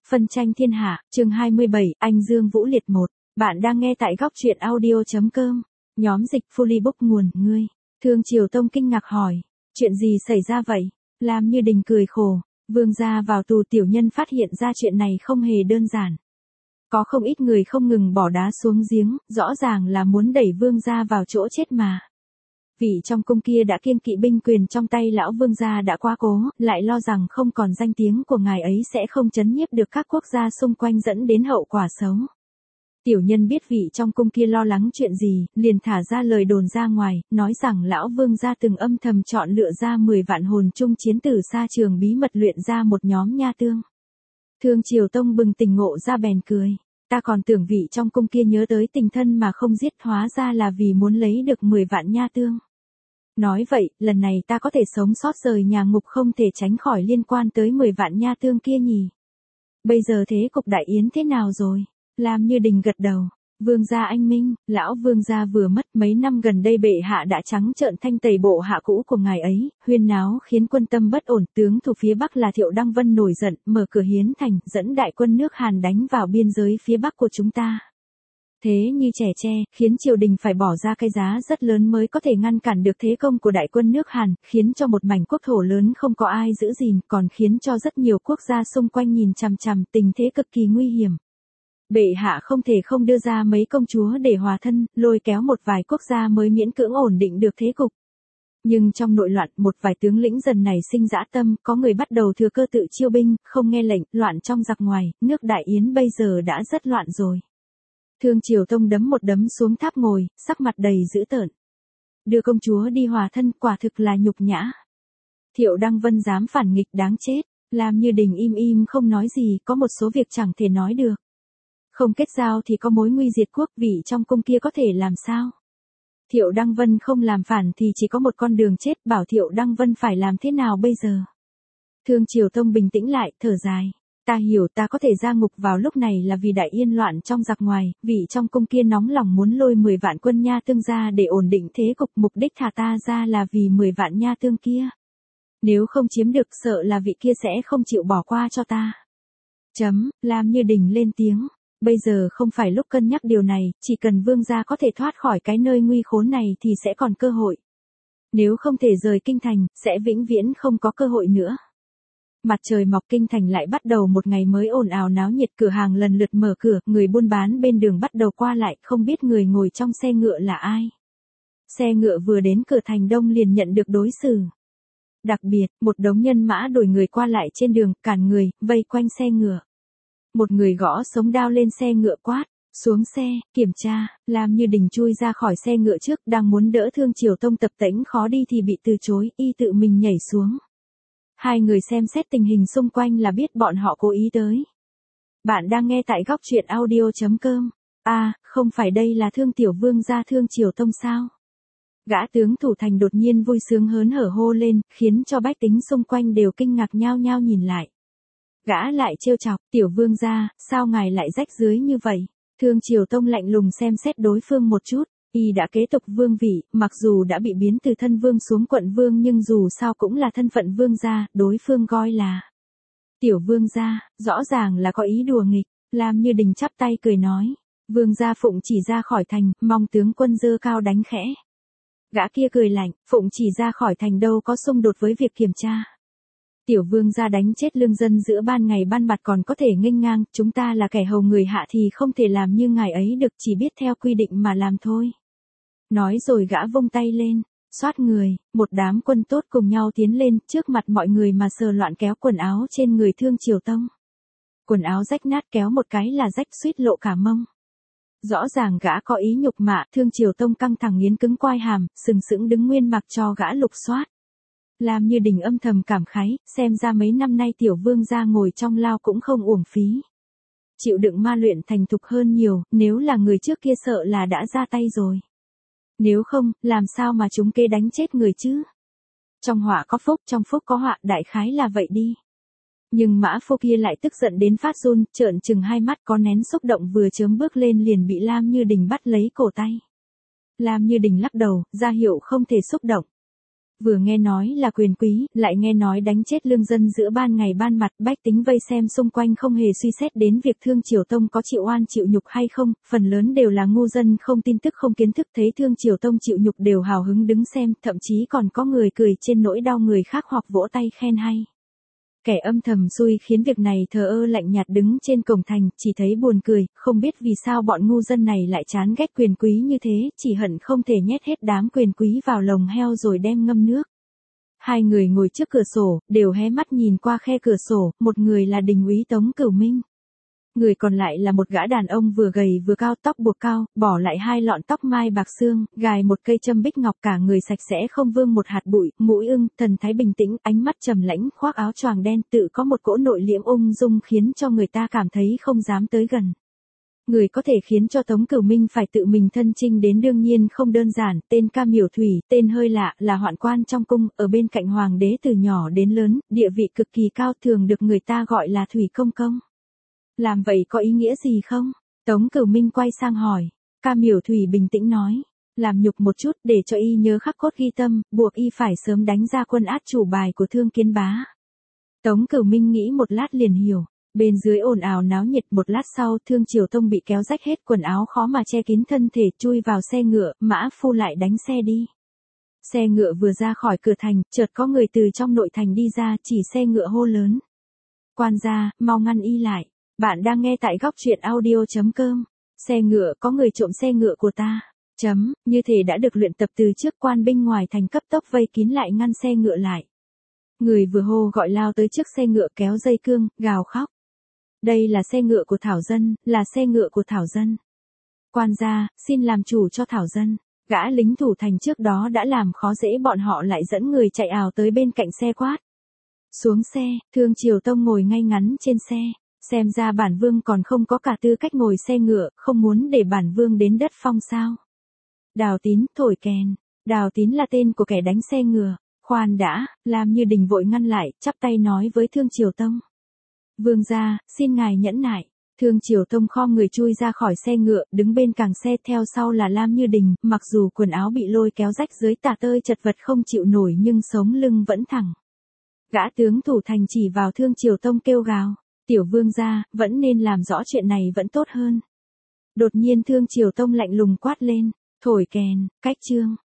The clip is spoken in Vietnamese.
Phân tranh thiên hạ, chương 27, anh Dương Vũ Liệt 1. Bạn đang nghe tại góc truyện audio.com. Nhóm dịch Fullybook nguồn, ngươi. Thương Triều Tông kinh ngạc hỏi. Chuyện gì xảy ra vậy? Lam Như Đình cười khổ. Vương gia vào tù, tiểu nhân phát hiện ra chuyện này không hề đơn giản. Có không ít người không ngừng bỏ đá xuống giếng, rõ ràng là muốn đẩy vương gia vào chỗ chết mà. Vị trong cung kia đã kiêng kỵ binh quyền trong tay lão vương gia đã quá cố, lại lo rằng không còn danh tiếng của ngài ấy sẽ không trấn nhiếp được các quốc gia xung quanh dẫn đến hậu quả xấu. Tiểu nhân biết vị trong cung kia lo lắng chuyện gì, liền thả ra lời đồn ra ngoài, nói rằng lão vương gia từng âm thầm chọn lựa ra 10 vạn hồn trung chiến từ xa trường bí mật luyện ra một nhóm nha tương. Thương Triều Tông bừng tỉnh ngộ ra bèn cười. Ta còn tưởng vị trong cung kia nhớ tới tình thân mà không giết, hóa ra là vì muốn lấy được 10 vạn nha tương. Nói vậy, lần này ta có thể sống sót rời nhà ngục không thể tránh khỏi liên quan tới 10 vạn nha tương kia nhỉ. Bây giờ thế cục đại yến thế nào rồi? Lam Như Đình gật đầu. Vương gia anh minh, lão vương gia vừa mất, mấy năm gần đây bệ hạ đã trắng trợn thanh tẩy bộ hạ cũ của ngài ấy, huyên náo khiến quân tâm bất ổn. Tướng thủ phía Bắc là Thiệu Đăng Vân nổi giận, mở cửa hiến thành, dẫn đại quân nước Hàn đánh vào biên giới phía Bắc của chúng ta. Thế như trẻ tre, khiến triều đình phải bỏ ra cái giá rất lớn mới có thể ngăn cản được thế công của đại quân nước Hàn, khiến cho một mảnh quốc thổ lớn không có ai giữ gìn, còn khiến cho rất nhiều quốc gia xung quanh nhìn chằm chằm, tình thế cực kỳ nguy hiểm. Bệ hạ không thể không đưa ra mấy công chúa để hòa thân, lôi kéo một vài quốc gia mới miễn cưỡng ổn định được thế cục. Nhưng trong nội loạn, một vài tướng lĩnh dần nảy sinh dã tâm, có người bắt đầu thừa cơ tự chiêu binh, không nghe lệnh, loạn trong giặc ngoài, nước Đại Yến bây giờ đã rất loạn rồi. Thương Triều Tông đấm một đấm xuống tháp ngồi, sắc mặt đầy dữ tợn. Đưa công chúa đi hòa thân quả thực là nhục nhã. Thiệu Đăng Vân dám phản nghịch đáng chết. Lam Như Đình im im không nói gì, có một số việc chẳng thể nói được. Không kết giao thì có mối nguy diệt quốc, vị trong cung kia có thể làm sao? Thiệu Đăng Vân không làm phản thì chỉ có một con đường chết, bảo Thiệu Đăng Vân phải làm thế nào bây giờ? Thương Triều Tông bình tĩnh lại, thở dài. Ta hiểu, ta có thể ra ngục vào lúc này là vì đại yên loạn trong giặc ngoài, vị trong cung kia nóng lòng muốn lôi 10 vạn quân nha tương ra để ổn định thế cục, mục đích thả ta ra là vì 10 vạn nha tương kia. Nếu không chiếm được sợ là vị kia sẽ không chịu bỏ qua cho ta. Lam Như Đình lên tiếng. Bây giờ không phải lúc cân nhắc điều này, chỉ cần vương gia có thể thoát khỏi cái nơi nguy khốn này thì sẽ còn cơ hội. Nếu không thể rời kinh thành, sẽ vĩnh viễn không có cơ hội nữa. Mặt trời mọc, kinh thành lại bắt đầu một ngày mới ồn ào náo nhiệt, cửa hàng lần lượt mở cửa, người buôn bán bên đường bắt đầu qua lại, không biết người ngồi trong xe ngựa là ai. Xe ngựa vừa đến cửa thành đông liền nhận được đối xử đặc biệt, một đống nhân mã đuổi người qua lại trên đường, cản người, vây quanh xe ngựa. Một người gõ sống đao lên xe ngựa quát, xuống xe, kiểm tra. Lam Như Đình chui ra khỏi xe ngựa trước, đang muốn đỡ Thương Triều Tông tập tễnh khó đi thì bị từ chối, y tự mình nhảy xuống. Hai người xem xét tình hình xung quanh là biết bọn họ cố ý tới. Bạn đang nghe tại góc truyện audio.com. À, không phải đây là Thương tiểu vương gia Thương Triều Tông sao? Gã tướng thủ thành đột nhiên vui sướng hớn hở hô lên, khiến cho bách tính xung quanh đều kinh ngạc nhao nhao nhìn lại. Gã lại trêu chọc, tiểu vương gia, sao ngài lại rách rưới như vậy? Thương Triều Tông lạnh lùng xem xét đối phương một chút, y đã kế tục vương vị, mặc dù đã bị biến từ thân vương xuống quận vương nhưng dù sao cũng là thân phận vương gia, đối phương coi là tiểu vương gia, rõ ràng là có ý đùa nghịch. Lam Như Đình chắp tay cười nói, vương gia phụng chỉ ra khỏi thành, mong tướng quân giơ cao đánh khẽ. Gã kia cười lạnh, phụng chỉ ra khỏi thành đâu có xung đột với việc kiểm tra. Tiểu vương gia đánh chết lương dân giữa ban ngày ban mặt còn có thể nghênh ngang, chúng ta là kẻ hầu người hạ thì không thể làm như ngài ấy được, chỉ biết theo quy định mà làm thôi. Nói rồi gã vung tay lên, xoát người, một đám quân tốt cùng nhau tiến lên, trước mặt mọi người mà sờ loạn kéo quần áo trên người Thương Triều Tông. Quần áo rách nát, kéo một cái là rách suýt lộ cả mông. Rõ ràng gã có ý nhục mạ. Thương Triều Tông căng thẳng nghiến cứng quai hàm, sừng sững đứng nguyên mặc cho gã lục soát. Lam Như Đình âm thầm cảm khái, xem ra mấy năm nay tiểu vương gia ngồi trong lao cũng không uổng phí. Chịu đựng ma luyện thành thục hơn nhiều, nếu là người trước kia sợ là đã ra tay rồi. Nếu không, làm sao mà chúng kế đánh chết người chứ? Trong họa có phúc, trong phúc có họa, đại khái là vậy đi. Nhưng mã phu kia lại tức giận đến phát run, trợn trừng hai mắt, có nén xúc động vừa chớm bước lên liền bị Lam Như Đình bắt lấy cổ tay. Lam Như Đình lắc đầu, ra hiệu không thể xúc động. Vừa nghe nói là quyền quý, lại nghe nói đánh chết lương dân giữa ban ngày ban mặt, bách tính vây xem xung quanh không hề suy xét đến việc Thương Triều Tông có chịu oan chịu nhục hay không, phần lớn đều là ngu dân không tin tức không kiến thức, thấy Thương Triều Tông chịu nhục đều hào hứng đứng xem, thậm chí còn có người cười trên nỗi đau người khác hoặc vỗ tay khen hay. Kẻ âm thầm xui khiến việc này thờ ơ lạnh nhạt đứng trên cổng thành, chỉ thấy buồn cười, không biết vì sao bọn ngu dân này lại chán ghét quyền quý như thế, chỉ hận không thể nhét hết đám quyền quý vào lồng heo rồi đem ngâm nước. Hai người ngồi trước cửa sổ, đều hé mắt nhìn qua khe cửa sổ, một người là đình úy Tống Cửu Minh. Người còn lại là một gã đàn ông vừa gầy vừa cao, tóc buộc cao, bỏ lại hai lọn tóc mai bạc xương, gài một cây châm bích ngọc, cả người sạch sẽ không vương một hạt bụi, mũi ưng, thần thái bình tĩnh, ánh mắt trầm lãnh, khoác áo choàng đen, tự có một cỗ nội liễm ung dung khiến cho người ta cảm thấy không dám tới gần. Người có thể khiến cho Tống Cửu Minh phải tự mình thân chinh đến đương nhiên không đơn giản, tên Cam Miểu Thủy, tên hơi lạ, là hoạn quan trong cung, ở bên cạnh hoàng đế từ nhỏ đến lớn, địa vị cực kỳ cao, thường được người ta gọi là Thủy Công Công. Làm vậy có ý nghĩa gì không? Tống Cửu Minh quay sang hỏi. Cam Miểu Thủy bình tĩnh nói. Làm nhục một chút để cho y nhớ khắc cốt ghi tâm, buộc y phải sớm đánh ra quân át chủ bài của Thương Kiến Bá. Tống Cửu Minh nghĩ một lát liền hiểu. Bên dưới ồn ào náo nhiệt, một lát sau Thương Triều Tông bị kéo rách hết quần áo khó mà che kín thân thể, chui vào xe ngựa, mã phu lại đánh xe đi. Xe ngựa vừa ra khỏi cửa thành, chợt có người từ trong nội thành đi ra, chỉ xe ngựa hô lớn. Quan gia, mau ngăn y lại. Bạn đang nghe tại góc truyện audio.com. Xe ngựa, có người trộm xe ngựa của ta. Như thể đã được luyện tập từ trước, quan binh ngoài thành cấp tốc vây kín lại ngăn xe ngựa lại. Người vừa hô gọi lao tới trước xe ngựa kéo dây cương, gào khóc. Đây là xe ngựa của Thảo Dân, là xe ngựa của Thảo Dân. Quan gia, xin làm chủ cho Thảo Dân. Gã lính thủ thành trước đó đã làm khó dễ bọn họ lại dẫn người chạy ào tới bên cạnh xe quát. Xuống xe, Thương Triều Tông ngồi ngay ngắn trên xe. Xem ra bản vương còn không có cả tư cách ngồi xe ngựa, không muốn để bản vương đến đất phong sao. Đào Tín, thổi kèn. Đào Tín là tên của kẻ đánh xe ngựa. Khoan đã, Lam Như Đình vội ngăn lại, chắp tay nói với Thương Triều Tông. Vương gia, xin ngài nhẫn nại. Thương Triều Tông khom người chui ra khỏi xe ngựa, đứng bên càng xe, theo sau là Lam Như Đình, mặc dù quần áo bị lôi kéo rách dưới tà tơi chật vật không chịu nổi nhưng sống lưng vẫn thẳng. Gã tướng thủ thành chỉ vào Thương Triều Tông kêu gào. Tiểu vương gia, vẫn nên làm rõ chuyện này vẫn tốt hơn. Đột nhiên Thương Triều Tông lạnh lùng quát lên, thổi kèn, cách chương.